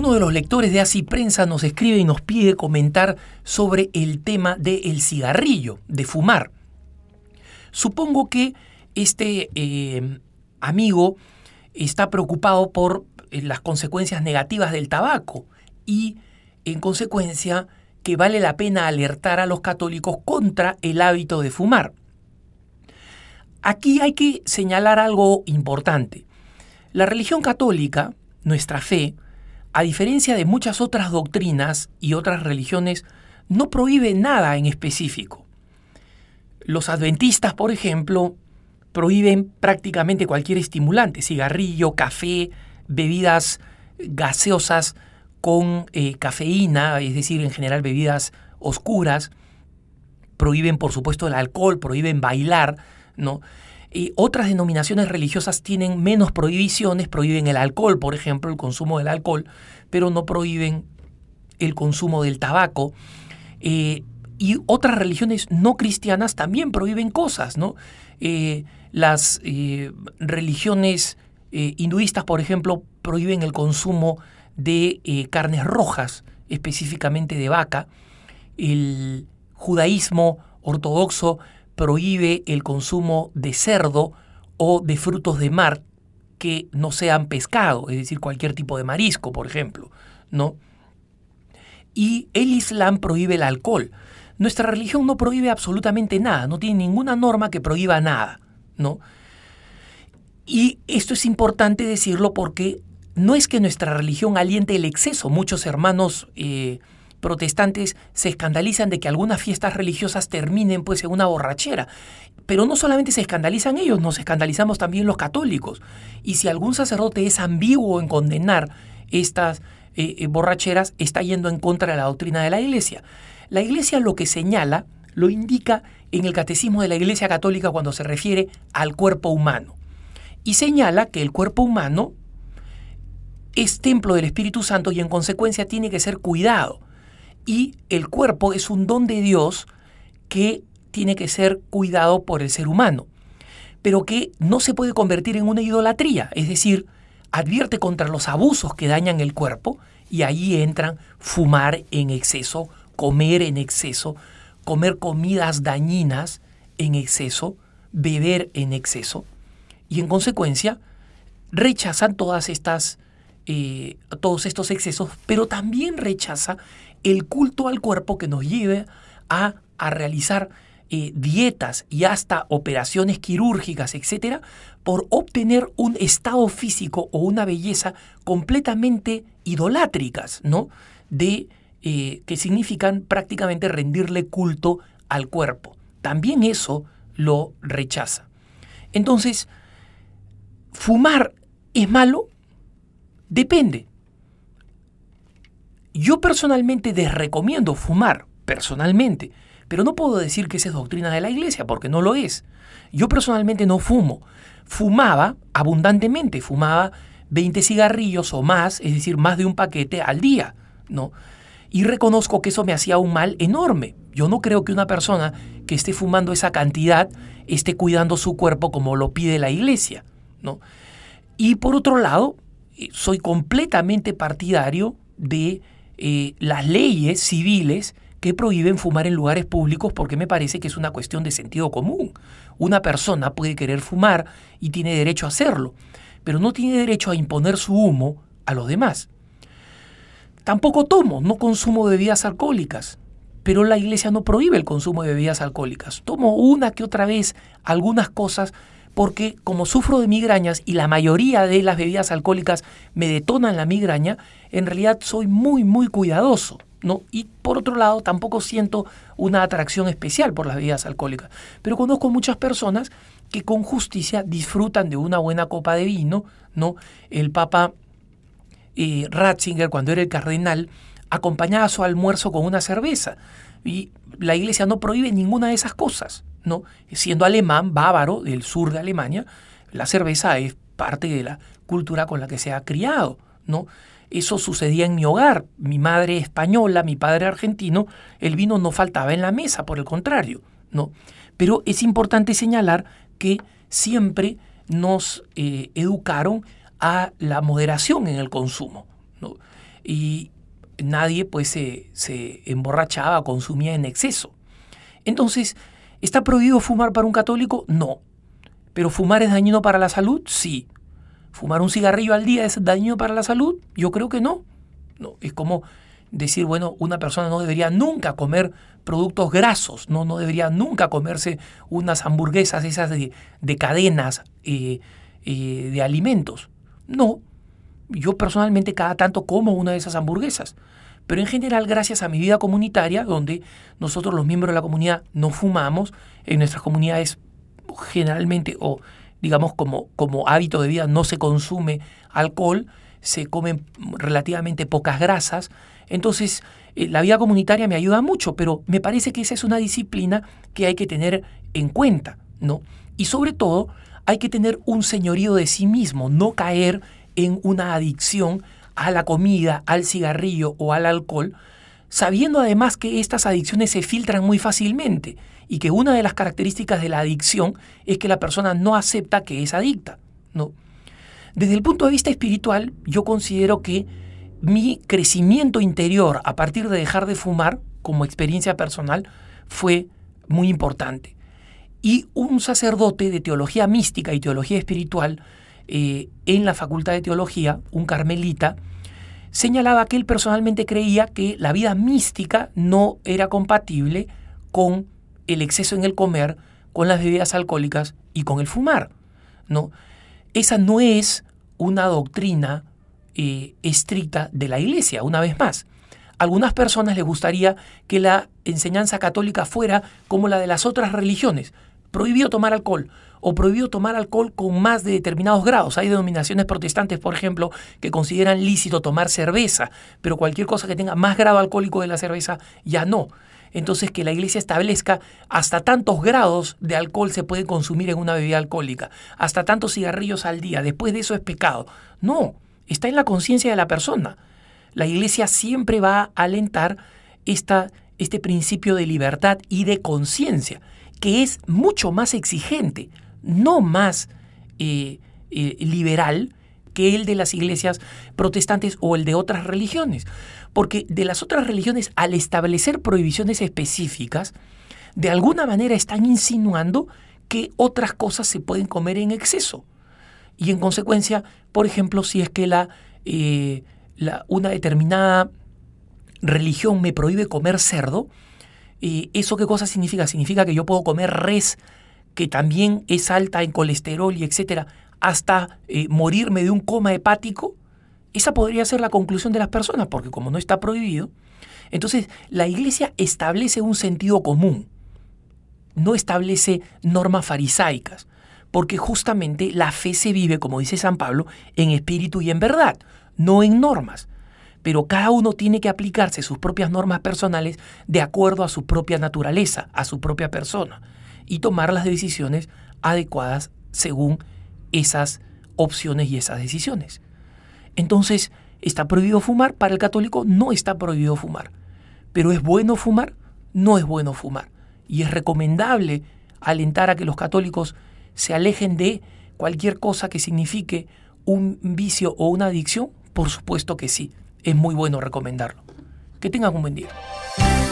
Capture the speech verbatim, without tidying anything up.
Uno de los lectores de Así Prensa nos escribe y nos pide comentar sobre el tema del cigarrillo, de fumar. Supongo que este eh, amigo está preocupado por eh, las consecuencias negativas del tabaco y, en consecuencia, que vale la pena alertar a los católicos contra el hábito de fumar. Aquí hay que señalar algo importante. La religión católica, nuestra fe, a diferencia de muchas otras doctrinas y otras religiones, no prohíbe nada en específico. Los adventistas, por ejemplo, prohíben prácticamente cualquier estimulante, cigarrillo, café, bebidas gaseosas con eh, cafeína, es decir, en general bebidas oscuras. Prohíben, por supuesto, el alcohol, prohíben bailar, ¿no? Y otras denominaciones religiosas tienen menos prohibiciones, prohíben el alcohol, por ejemplo, el consumo del alcohol, pero no prohíben el consumo del tabaco. Eh, y otras religiones no cristianas también prohíben cosas, ¿no? Eh, las eh, religiones eh, hinduistas, por ejemplo, prohíben el consumo de eh, carnes rojas, específicamente de vaca. El judaísmo ortodoxo prohíbe el consumo de cerdo o de frutos de mar que no sean pescado, es decir, cualquier tipo de marisco, por ejemplo, ¿no? Y el Islam prohíbe el alcohol. Nuestra religión no prohíbe absolutamente nada, no tiene ninguna norma que prohíba nada, ¿no? Y esto es importante decirlo porque no es que nuestra religión aliente el exceso. Muchos hermanos eh, protestantes se escandalizan de que algunas fiestas religiosas terminen pues en una borrachera. Pero no solamente se escandalizan ellos, nos escandalizamos también los católicos. Y si algún sacerdote es ambiguo en condenar estas eh, eh, borracheras, está yendo en contra de la doctrina de la Iglesia. La Iglesia lo que señala, lo indica en el Catecismo de la Iglesia Católica cuando se refiere al cuerpo humano. Y señala que el cuerpo humano es templo del Espíritu Santo y en consecuencia tiene que ser cuidado. Y el cuerpo es un don de Dios que tiene que ser cuidado por el ser humano, pero que no se puede convertir en una idolatría, es decir, advierte contra los abusos que dañan el cuerpo y ahí entran fumar en exceso, comer en exceso, comer comidas dañinas en exceso, beber en exceso y en consecuencia rechazan todas estas Eh, todos estos excesos, pero también rechaza el culto al cuerpo que nos lleve a, a realizar eh, dietas y hasta operaciones quirúrgicas, etcétera, por obtener un estado físico o una belleza completamente idolátricas, ¿no? De, eh, que significan prácticamente rendirle culto al cuerpo. También eso lo rechaza. Entonces, ¿fumar es malo? Depende. Yo personalmente desrecomiendo fumar, personalmente, pero no puedo decir que esa es doctrina de la Iglesia, porque no lo es. Yo personalmente no fumo. Fumaba abundantemente, fumaba veinte cigarrillos o más, es decir, más de un paquete al día, ¿no? Y reconozco que eso me hacía un mal enorme. Yo no creo que una persona que esté fumando esa cantidad esté cuidando su cuerpo como lo pide la Iglesia, ¿no? Y por otro lado, soy completamente partidario de eh, las leyes civiles que prohíben fumar en lugares públicos porque me parece que es una cuestión de sentido común. Una persona puede querer fumar y tiene derecho a hacerlo, pero no tiene derecho a imponer su humo a los demás. Tampoco tomo, no consumo bebidas alcohólicas, pero la Iglesia no prohíbe el consumo de bebidas alcohólicas. Tomo una que otra vez algunas cosas porque como sufro de migrañas y la mayoría de las bebidas alcohólicas me detonan la migraña, en realidad soy muy, muy cuidadoso, ¿no? Y por otro lado, tampoco siento una atracción especial por las bebidas alcohólicas. Pero conozco muchas personas que con justicia disfrutan de una buena copa de vino, ¿no? El Papa eh, Ratzinger, cuando era el cardenal, acompañaba su almuerzo con una cerveza. Y la Iglesia no prohíbe ninguna de esas cosas, ¿no? Siendo alemán, bávaro, del sur de Alemania, la cerveza es parte de la cultura con la que se ha criado, ¿no? Eso sucedía en mi hogar. Mi madre española, mi padre argentino, el vino no faltaba en la mesa, por el contrario, ¿no? Pero es importante señalar que siempre nos eh, educaron a la moderación en el consumo, ¿no? y nadie pues se, se emborrachaba, consumía en exceso. Entonces, ¿está prohibido fumar para un católico? No. ¿Pero fumar es dañino para la salud? Sí. ¿Fumar un cigarrillo al día es dañino para la salud? Yo creo que no. No, es como decir, bueno, una persona no debería nunca comer productos grasos, no, no debería nunca comerse unas hamburguesas esas de, de cadenas eh, eh, de alimentos. No, yo personalmente cada tanto como una de esas hamburguesas, pero en general gracias a mi vida comunitaria, donde nosotros los miembros de la comunidad no fumamos, en nuestras comunidades generalmente o digamos como, como hábito de vida no se consume alcohol, se comen relativamente pocas grasas. Entonces, eh, la vida comunitaria me ayuda mucho, pero me parece que esa es una disciplina que hay que tener en cuenta, ¿no? Y sobre todo, hay que tener un señorío de sí mismo, no caer en una adicción a la comida, al cigarrillo o al alcohol, sabiendo además que estas adicciones se filtran muy fácilmente y que una de las características de la adicción es que la persona no acepta que es adicta, ¿no? Desde el punto de vista espiritual, yo considero que mi crecimiento interior a partir de dejar de fumar, como experiencia personal, fue muy importante. Y un sacerdote de teología mística y teología espiritual eh, en la Facultad de Teología, un carmelita, señalaba que él personalmente creía que la vida mística no era compatible con el exceso en el comer, con las bebidas alcohólicas y con el fumar, ¿no? Esa no es una doctrina eh, estricta de la Iglesia, una vez más. A algunas personas les gustaría que la enseñanza católica fuera como la de las otras religiones, prohibido tomar alcohol o prohibido tomar alcohol con más de determinados grados. Hay denominaciones protestantes, por ejemplo, que consideran lícito tomar cerveza, pero cualquier cosa que tenga más grado alcohólico de la cerveza ya no. Entonces, que la Iglesia establezca hasta tantos grados de alcohol se puede consumir en una bebida alcohólica, hasta tantos cigarrillos al día, después de eso es pecado. No, está en la conciencia de la persona. La Iglesia siempre va a alentar esta, este principio de libertad y de conciencia, que es mucho más exigente, no más eh, eh, liberal que el de las iglesias protestantes o el de otras religiones. Porque de las otras religiones, al establecer prohibiciones específicas, de alguna manera están insinuando que otras cosas se pueden comer en exceso. Y en consecuencia, por ejemplo, si es que la, eh, la, una determinada religión me prohíbe comer cerdo, eh, ¿eso qué cosa significa? Significa que yo puedo comer res, que también es alta en colesterol y etcétera, hasta eh, morirme de un coma hepático. Esa podría ser la conclusión de las personas, porque como no está prohibido, entonces la Iglesia establece un sentido común, no establece normas farisaicas, porque justamente la fe se vive, como dice San Pablo, en espíritu y en verdad, no en normas. Pero cada uno tiene que aplicarse sus propias normas personales de acuerdo a su propia naturaleza, a su propia persona, y tomar las decisiones adecuadas según esas opciones y esas decisiones. Entonces, ¿está prohibido fumar? Para el católico no está prohibido fumar. ¿Pero es bueno fumar? No es bueno fumar. ¿Y es recomendable alentar a que los católicos se alejen de cualquier cosa que signifique un vicio o una adicción? Por supuesto que sí. Es muy bueno recomendarlo. Que tengan un buen día.